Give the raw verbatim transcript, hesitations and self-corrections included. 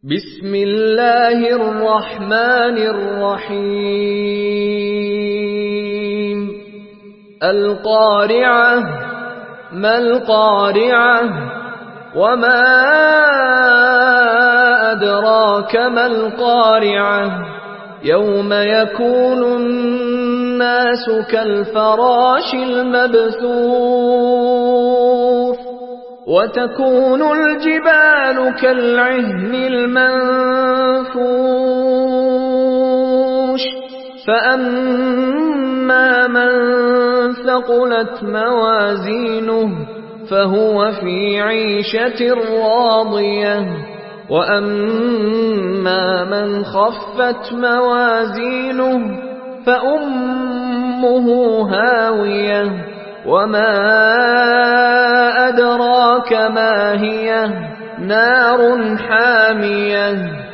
बिस्मिल्लाहिर रहमानिर रहीम। अल क़ारिअह मल क़ारिअह वमा अदराक मल क़ारिअह यौम यकूनुन नासु कल फ़राशिल मबसूस वतकूनुल जिबालु कल्अहनिल मंफूश फ़अम्मा मन थक़ुलत मवाज़ीनुहु फ़हुव फ़ी ईशतिर राज़ियह वअम्मा मन ख़फ़्फ़त मवाज़ीनुहु फ़उम्मुहु हावियह वमा अदराक मा हियह नारुन हामियह।